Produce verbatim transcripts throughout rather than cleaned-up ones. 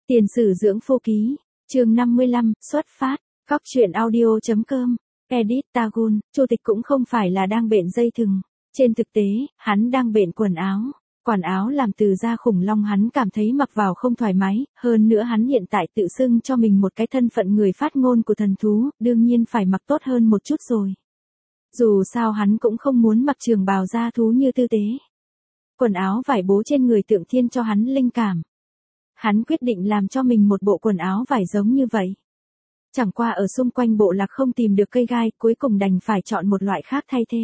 Tiền sử dưỡng phu ký, chương năm mươi lăm, xuất phát, góc truyện audio.com, edit Tagun, Chu Tịch cũng không phải là đang bện dây thừng. Trên thực tế, hắn đang bện quần áo. Quần áo làm từ da khủng long hắn cảm thấy mặc vào không thoải mái, hơn nữa hắn hiện tại tự xưng cho mình một cái thân phận người phát ngôn của thần thú, đương nhiên phải mặc tốt hơn một chút rồi. Dù sao hắn cũng không muốn mặc trường bào da thú như Tư Tế. Quần áo vải bố trên người Tượng Thiên cho hắn linh cảm. Hắn quyết định làm cho mình một bộ quần áo vải giống như vậy. Chẳng qua ở xung quanh bộ lạc không tìm được cây gai, cuối cùng đành phải chọn một loại khác thay thế.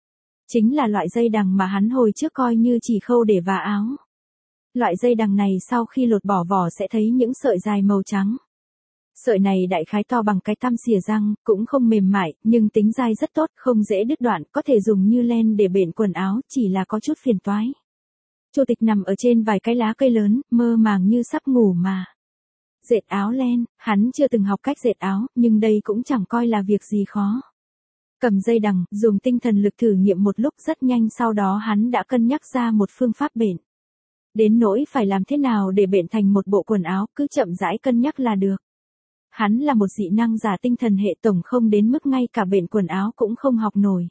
Chính là loại dây đằng mà hắn hồi trước coi như chỉ khâu để vá áo. Loại dây đằng này sau khi lột bỏ vỏ sẽ thấy những sợi dài màu trắng. Sợi này đại khái to bằng cái tăm xìa răng, cũng không mềm mại, nhưng tính dai rất tốt, không dễ đứt đoạn, có thể dùng như len để bện quần áo, chỉ là có chút phiền toái. Chu Tịch nằm ở trên vài cái lá cây lớn, mơ màng như sắp ngủ mà. Dệt áo len, hắn chưa từng học cách dệt áo, nhưng đây cũng chẳng coi là việc gì khó. Cầm dây đằng, dùng tinh thần lực thử nghiệm một lúc rất nhanh, sau đó hắn đã cân nhắc ra một phương pháp bện. Đến nỗi phải làm thế nào để bện thành một bộ quần áo, cứ chậm rãi cân nhắc là được. Hắn là một dị năng giả tinh thần hệ tổng, không đến mức ngay cả bện quần áo cũng không học nổi.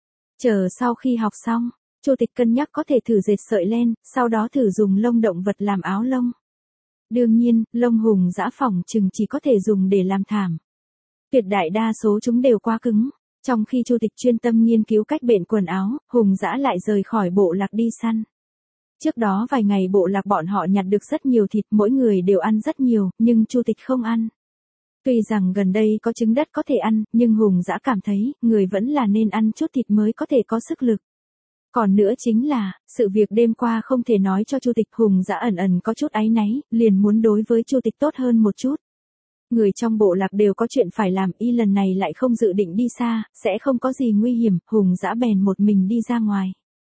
Chờ sau khi học xong, Chu Tịch cân nhắc có thể thử dệt sợi len, sau đó thử dùng lông động vật làm áo lông. Đương nhiên, lông hùng dã phỏng chừng chỉ có thể dùng để làm thảm. Tuyệt đại đa số chúng đều quá cứng. Trong khi Chu Tịch chuyên tâm nghiên cứu cách bện quần áo, hùng dã lại rời khỏi bộ lạc đi săn. Trước đó vài ngày bộ lạc bọn họ nhặt được rất nhiều thịt, mỗi người đều ăn rất nhiều, nhưng Chu Tịch không ăn. Tuy rằng gần đây có trứng đất có thể ăn, nhưng hùng dã cảm thấy, người vẫn là nên ăn chút thịt mới có thể có sức lực. Còn nữa chính là, sự việc đêm qua không thể nói cho Chu Tịch, hùng dã ẩn ẩn có chút áy náy, liền muốn đối với Chu Tịch tốt hơn một chút. Người trong bộ lạc đều có chuyện phải làm, y lần này lại không dự định đi xa, sẽ không có gì nguy hiểm, hùng dã bèn một mình đi ra ngoài.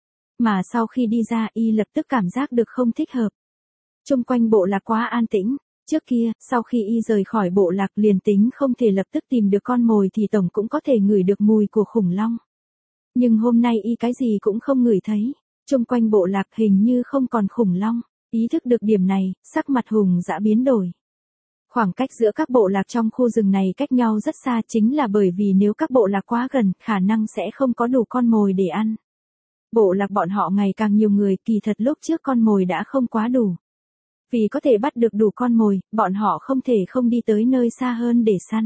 Mà sau khi đi ra, y lập tức cảm giác được không thích hợp. Chung quanh bộ lạc quá an tĩnh, trước kia, sau khi y rời khỏi bộ lạc liền tính không thể lập tức tìm được con mồi thì tổng cũng có thể ngửi được mùi của khủng long. Nhưng hôm nay y cái gì cũng không ngửi thấy, chung quanh bộ lạc hình như không còn khủng long, ý thức được điểm này, sắc mặt hùng dã biến đổi. Khoảng cách giữa các bộ lạc trong khu rừng này cách nhau rất xa, chính là bởi vì nếu các bộ lạc quá gần, khả năng sẽ không có đủ con mồi để ăn. Bộ lạc bọn họ ngày càng nhiều người, kỳ thật lúc trước con mồi đã không quá đủ. Vì có thể bắt được đủ con mồi, bọn họ không thể không đi tới nơi xa hơn để săn.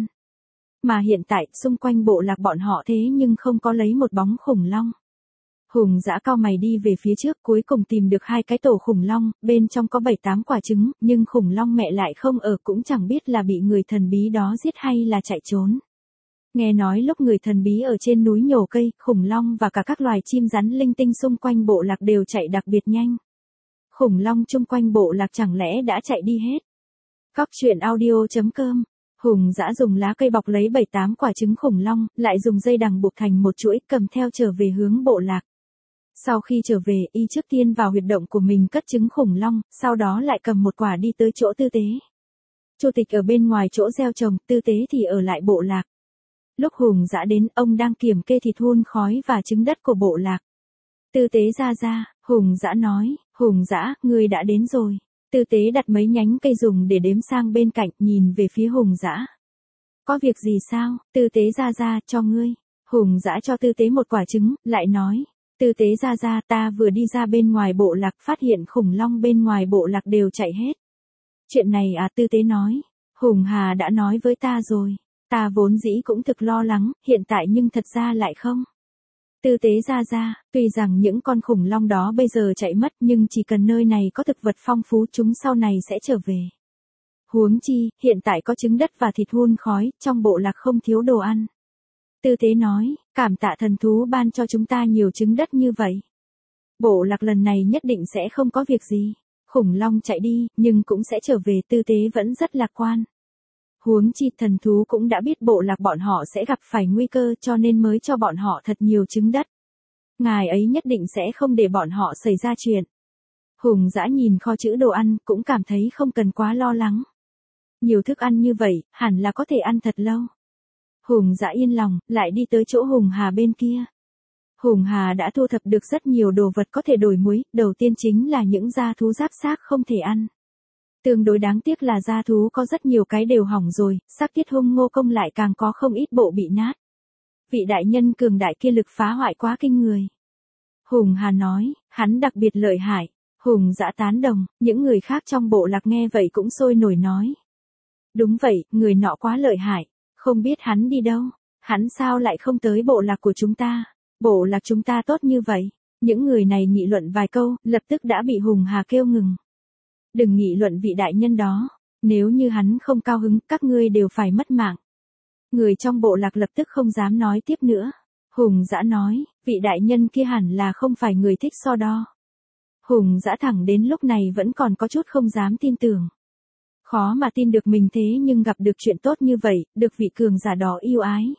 Mà hiện tại, xung quanh bộ lạc bọn họ thế nhưng không có lấy một bóng khủng long. Hùng dã cao mày đi về phía trước, cuối cùng tìm được hai cái tổ khủng long, bên trong có bảy tám quả trứng, nhưng khủng long mẹ lại không ở, cũng chẳng biết là bị người thần bí đó giết hay là chạy trốn. Nghe nói lúc người thần bí ở trên núi nhổ cây, khủng long và cả các loài chim rắn linh tinh xung quanh bộ lạc đều chạy đặc biệt nhanh. Khủng long chung quanh bộ lạc chẳng lẽ đã chạy đi hết? Góc truyện audio.com. Hùng dã dùng lá cây bọc lấy bảy tám quả trứng khủng long, lại dùng dây đằng buộc thành một chuỗi, cầm theo trở về hướng bộ lạc. Sau khi trở về, y trước tiên vào huyệt động của mình cất trứng khủng long, sau đó lại cầm một quả đi tới chỗ Tư Tế. Chu Tịch ở bên ngoài chỗ gieo trồng, Tư Tế thì ở lại bộ lạc. Lúc hùng dã đến, ông đang kiểm kê thịt hun khói và trứng đất của bộ lạc. Tư Tế ra ra, hùng dã nói, hùng dã, ngươi đã đến rồi. Tư Tế đặt mấy nhánh cây dùng để đếm sang bên cạnh, nhìn về phía hùng dã. Có việc gì sao? Tư Tế ra ra, cho ngươi. Hùng dã cho Tư Tế một quả trứng, lại nói. Tư Tế ra ra, ta vừa đi ra bên ngoài bộ lạc, phát hiện khủng long bên ngoài bộ lạc đều chạy hết. Chuyện này à? Tư Tế nói. Hùng Hà đã nói với ta rồi. Ta vốn dĩ cũng thực lo lắng, hiện tại nhưng thật ra lại không. Tư Tế ra ra, tuy rằng những con khủng long đó bây giờ chạy mất, nhưng chỉ cần nơi này có thực vật phong phú, chúng sau này sẽ trở về. Huống chi, hiện tại có trứng đất và thịt hun khói, trong bộ lạc không thiếu đồ ăn. Tư Tế nói, cảm tạ thần thú ban cho chúng ta nhiều trứng đất như vậy. Bộ lạc lần này nhất định sẽ không có việc gì. Khủng long chạy đi, nhưng cũng sẽ trở về. Tư Tế vẫn rất lạc quan. Huống chi thần thú cũng đã biết bộ lạc bọn họ sẽ gặp phải nguy cơ, cho nên mới cho bọn họ thật nhiều trứng đất. Ngài ấy nhất định sẽ không để bọn họ xảy ra chuyện. Hùng dã nhìn kho trữ đồ ăn, cũng cảm thấy không cần quá lo lắng. Nhiều thức ăn như vậy, hẳn là có thể ăn thật lâu. Hùng dã yên lòng, lại đi tới chỗ Hùng Hà bên kia. Hùng Hà đã thu thập được rất nhiều đồ vật có thể đổi muối, đầu tiên chính là những gia thú giáp xác không thể ăn. Tương đối đáng tiếc là gia thú có rất nhiều cái đều hỏng rồi, xác thiết hung ngô công lại càng có không ít bộ bị nát. Vị đại nhân cường đại kia lực phá hoại quá kinh người. Hùng Hà nói, hắn đặc biệt lợi hại. Hùng Dã tán đồng, những người khác trong bộ lạc nghe vậy cũng sôi nổi nói. Đúng vậy, người nọ quá lợi hại, không biết hắn đi đâu, hắn sao lại không tới bộ lạc của chúng ta, bộ lạc chúng ta tốt như vậy. Những người này nghị luận vài câu, lập tức đã bị Hùng Hà kêu ngừng. Đừng nghị luận vị đại nhân đó, nếu như hắn không cao hứng, các ngươi đều phải mất mạng. Người trong bộ lạc lập tức không dám nói tiếp nữa. Hùng Dã nói, vị đại nhân kia hẳn là không phải người thích so đo. Hùng Dã thẳng đến lúc này vẫn còn có chút không dám tin tưởng. Khó mà tin được mình thế nhưng gặp được chuyện tốt như vậy, được vị cường giả đó yêu ái.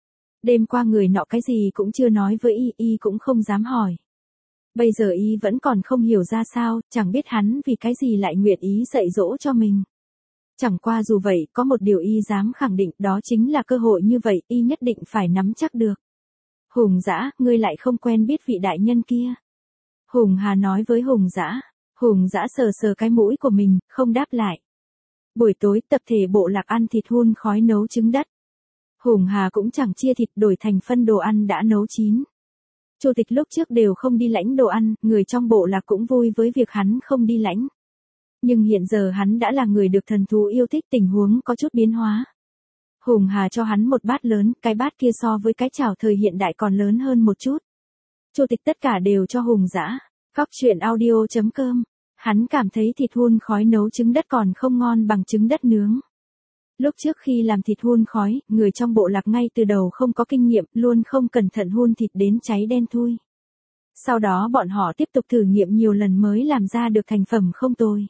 Đêm qua người nọ cái gì cũng chưa nói với y, y cũng không dám hỏi. Bây giờ y vẫn còn không hiểu ra sao, chẳng biết hắn vì cái gì lại nguyện ý dạy dỗ cho mình. Chẳng qua dù vậy, có một điều y dám khẳng định, đó chính là cơ hội như vậy, y nhất định phải nắm chắc được. Hùng Dã, ngươi lại không quen biết vị đại nhân kia. Hùng Hà nói với Hùng Dã. Hùng Dã sờ sờ cái mũi của mình, không đáp lại. Buổi tối tập thể bộ lạc ăn thịt hun khói nấu trứng đất. Hùng Hà cũng chẳng chia thịt đổi thành phân đồ ăn đã nấu chín. Chủ tịch lúc trước đều không đi lãnh đồ ăn, người trong bộ lạc cũng vui với việc hắn không đi lãnh. Nhưng hiện giờ hắn đã là người được thần thú yêu thích, tình huống có chút biến hóa. Hùng Hà cho hắn một bát lớn, cái bát kia so với cái chảo thời hiện đại còn lớn hơn một chút. Chủ tịch tất cả đều cho Hùng Dã. Cóc truyện audio chấm com. Hắn cảm thấy thịt hun khói nấu trứng đất còn không ngon bằng trứng đất nướng. Lúc trước khi làm thịt hun khói, người trong bộ lạc ngay từ đầu không có kinh nghiệm, luôn không cẩn thận hun thịt đến cháy đen thui. Sau đó bọn họ tiếp tục thử nghiệm nhiều lần mới làm ra được thành phẩm không tồi.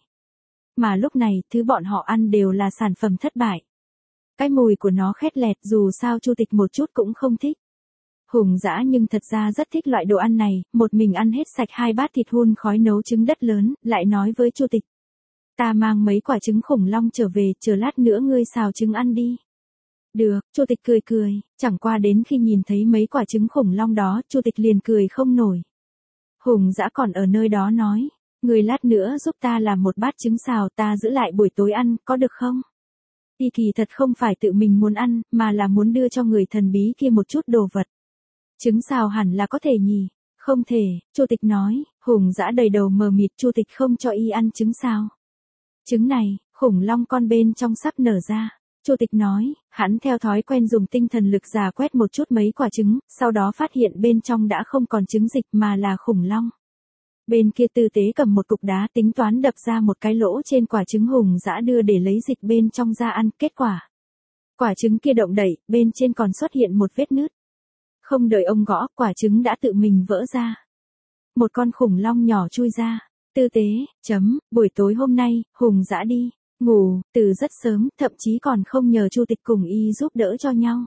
Mà lúc này, thứ bọn họ ăn đều là sản phẩm thất bại. Cái mùi của nó khét lẹt, dù sao Chu Tịch một chút cũng không thích. Hùng Dã nhưng thật ra rất thích loại đồ ăn này, một mình ăn hết sạch hai bát thịt hun khói nấu trứng đất lớn, lại nói với Chu Tịch. Ta mang mấy quả trứng khủng long trở về, chờ lát nữa ngươi xào trứng ăn đi. Được, Chu Tịch cười cười, chẳng qua đến khi nhìn thấy mấy quả trứng khủng long đó, Chu Tịch liền cười không nổi. Hùng Dã còn ở nơi đó nói, ngươi lát nữa giúp ta làm một bát trứng xào, ta giữ lại buổi tối ăn, có được không? Y kỳ thật không phải tự mình muốn ăn, mà là muốn đưa cho người thần bí kia một chút đồ vật. Trứng xào hẳn là có thể nhỉ? Không thể, Chu Tịch nói. Hùng Dã đầy đầu mờ mịt, Chu Tịch không cho y ăn trứng xào. Trứng này, khủng long con bên trong sắp nở ra. Chu Tịch nói, hắn theo thói quen dùng tinh thần lực giả quét một chút mấy quả trứng, sau đó phát hiện bên trong đã không còn trứng dịch mà là khủng long. Bên kia tư tế cầm một cục đá tính toán đập ra một cái lỗ trên quả trứng. Hùng Dã đưa để lấy dịch bên trong ra ăn, kết quả. Quả trứng kia động đậy, bên trên còn xuất hiện một vết nứt. Không đợi ông gõ, quả trứng đã tự mình vỡ ra. Một con khủng long nhỏ chui ra. Tư tế, chấm, buổi tối hôm nay, Hùng Dã đi, ngủ, từ rất sớm, thậm chí còn không nhờ Chu Tịch cùng y giúp đỡ cho nhau.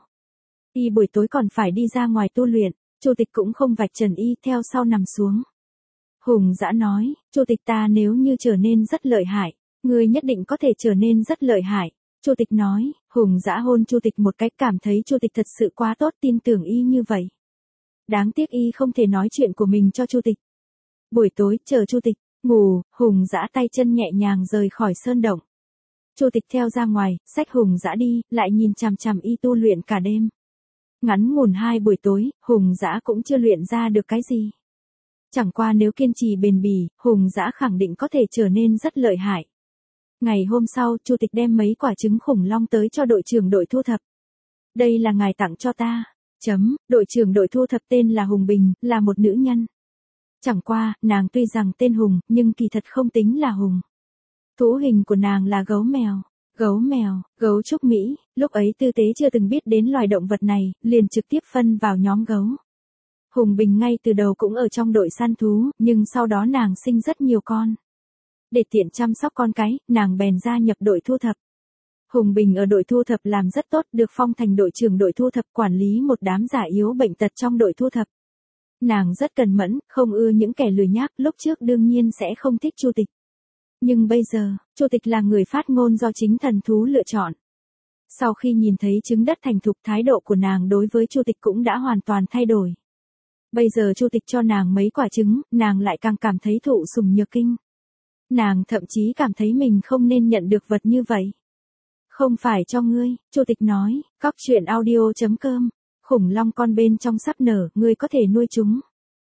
Y buổi tối còn phải đi ra ngoài tu luyện, Chu Tịch cũng không vạch trần y, theo sau nằm xuống. Hùng Dã nói, Chu Tịch, ta nếu như trở nên rất lợi hại, ngươi nhất định có thể trở nên rất lợi hại. Chu Tịch nói. Hùng Dã hôn Chu Tịch một cách, cảm thấy Chu Tịch thật sự quá tốt, tin tưởng y như vậy. Đáng tiếc y không thể nói chuyện của mình cho Chu Tịch. Buổi tối, chờ Chu Tịch ngủ, Hùng Dã tay chân nhẹ nhàng rời khỏi sơn động. Chu Tịch theo ra ngoài, xách Hùng Dã đi, lại nhìn chằm chằm y tu luyện cả đêm. Ngắn ngủn hai buổi tối, Hùng Dã cũng chưa luyện ra được cái gì. Chẳng qua nếu kiên trì bền bỉ, Hùng Dã khẳng định có thể trở nên rất lợi hại. Ngày hôm sau, Chu Tịch đem mấy quả trứng khủng long tới cho đội trưởng đội thu thập. Đây là ngài tặng cho ta. Chấm, đội trưởng đội thu thập tên là Hùng Bình, là một nữ nhân. Chẳng qua, nàng tuy rằng tên Hùng, nhưng kỳ thật không tính là Hùng. Thú hình của nàng là gấu mèo. Gấu mèo, gấu trúc Mỹ, lúc ấy tư tế chưa từng biết đến loài động vật này, liền trực tiếp phân vào nhóm gấu. Hùng Bình ngay từ đầu cũng ở trong đội săn thú, nhưng sau đó nàng sinh rất nhiều con. Để tiện chăm sóc con cái, nàng bèn gia nhập đội thu thập. Hùng Bình ở đội thu thập làm rất tốt, được phong thành đội trưởng đội thu thập, quản lý một đám già yếu bệnh tật trong đội thu thập. Nàng rất cần mẫn, không ưa những kẻ lười nhác, lúc trước đương nhiên sẽ không thích Chu Tịch. Nhưng bây giờ, Chu Tịch là người phát ngôn do chính thần thú lựa chọn. Sau khi nhìn thấy trứng đất thành thục, thái độ của nàng đối với Chu Tịch cũng đã hoàn toàn thay đổi. Bây giờ Chu Tịch cho nàng mấy quả trứng, nàng lại càng cảm thấy thụ sủng nhược kinh. Nàng thậm chí cảm thấy mình không nên nhận được vật như vậy. Không phải cho ngươi, Chủ tịch nói, cóc truyện audio chấm com. Khủng long con bên trong sắp nở, ngươi có thể nuôi chúng.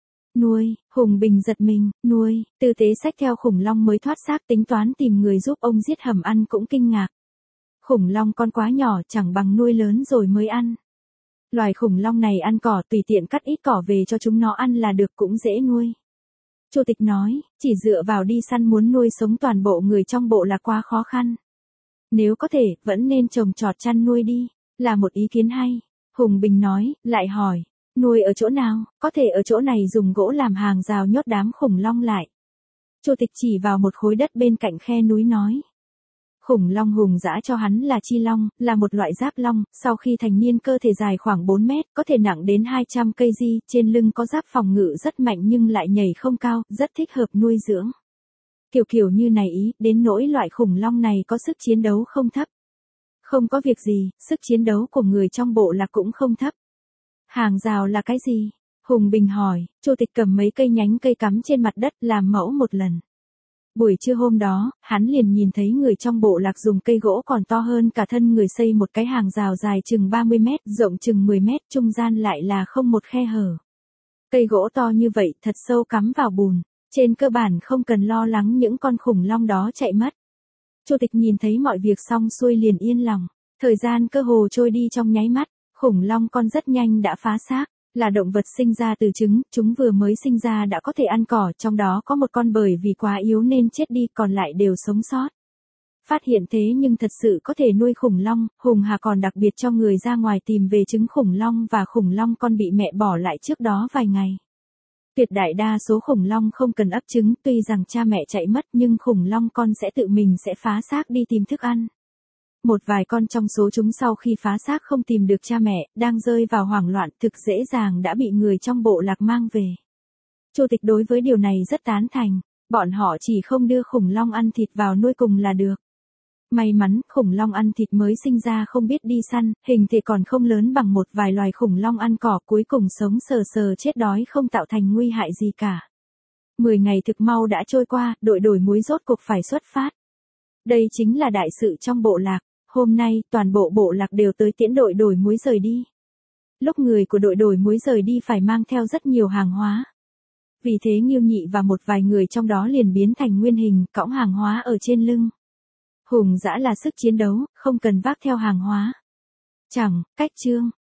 Nuôi, Hùng Bình giật mình, nuôi, tư tế xách theo khủng long mới thoát xác tính toán tìm người giúp ông giết hầm ăn cũng kinh ngạc. Khủng long con quá nhỏ chẳng bằng nuôi lớn rồi mới ăn. Loài khủng long này ăn cỏ tùy tiện cắt ít cỏ về cho chúng nó ăn là được cũng dễ nuôi. Chủ tịch nói, chỉ dựa vào đi săn muốn nuôi sống toàn bộ người trong bộ là quá khó khăn. Nếu có thể, vẫn nên trồng trọt chăn nuôi đi, là một ý kiến hay. Hùng Bình nói, lại hỏi, nuôi ở chỗ nào, có thể ở chỗ này dùng gỗ làm hàng rào nhốt đám khủng long lại. Chủ tịch chỉ vào một khối đất bên cạnh khe núi nói. Khủng long Hùng giã cho hắn là chi long, là một loại giáp long, sau khi thành niên cơ thể dài khoảng bốn mét, có thể nặng đến hai trăm cây gi, trên lưng có giáp phòng ngự rất mạnh nhưng lại nhảy không cao, rất thích hợp nuôi dưỡng. Kiểu kiểu như này ý, đến nỗi loại khủng long này có sức chiến đấu không thấp. Không có việc gì, sức chiến đấu của người trong bộ lạc cũng không thấp. Hàng rào là cái gì? Hùng Bình hỏi, Chủ tịch cầm mấy cây nhánh cây cắm trên mặt đất làm mẫu một lần. Buổi trưa hôm đó, hắn liền nhìn thấy người trong bộ lạc dùng cây gỗ còn to hơn cả thân người xây một cái hàng rào dài chừng ba mươi mét, rộng chừng mười mét, trung gian lại là không một khe hở. Cây gỗ to như vậy thật sâu cắm vào bùn, trên cơ bản không cần lo lắng những con khủng long đó chạy mất. Chủ tịch nhìn thấy mọi việc xong xuôi liền yên lòng, thời gian cơ hồ trôi đi trong nháy mắt, khủng long con rất nhanh đã phá xác. Là động vật sinh ra từ trứng, chúng vừa mới sinh ra đã có thể ăn cỏ, trong đó có một con bởi vì quá yếu nên chết đi, còn lại đều sống sót. Phát hiện thế nhưng thật sự có thể nuôi khủng long, Hùng Hà còn đặc biệt cho người ra ngoài tìm về trứng khủng long và khủng long con bị mẹ bỏ lại trước đó vài ngày. Tuyệt đại đa số khủng long không cần ấp trứng, tuy rằng cha mẹ chạy mất nhưng khủng long con sẽ tự mình sẽ phá xác đi tìm thức ăn. Một vài con trong số chúng sau khi phá xác không tìm được cha mẹ, đang rơi vào hoảng loạn, thực dễ dàng đã bị người trong bộ lạc mang về. Chủ tịch đối với điều này rất tán thành, bọn họ chỉ không đưa khủng long ăn thịt vào nuôi cùng là được. May mắn, khủng long ăn thịt mới sinh ra không biết đi săn, hình thể còn không lớn bằng một vài loài khủng long ăn cỏ, cuối cùng sống sờ sờ chết đói không tạo thành nguy hại gì cả. Mười ngày thực mau đã trôi qua, đội đổi muối rốt cuộc phải xuất phát. Đây chính là đại sự trong bộ lạc. Hôm nay, toàn bộ bộ lạc đều tới tiễn đội đổi muối rời đi. Lúc người của đội đổi muối rời đi phải mang theo rất nhiều hàng hóa. Vì thế Nghiêu Nhị và một vài người trong đó liền biến thành nguyên hình, cõng hàng hóa ở trên lưng. Hùng dã là sức chiến đấu, không cần vác theo hàng hóa. Chẳng, cách chương.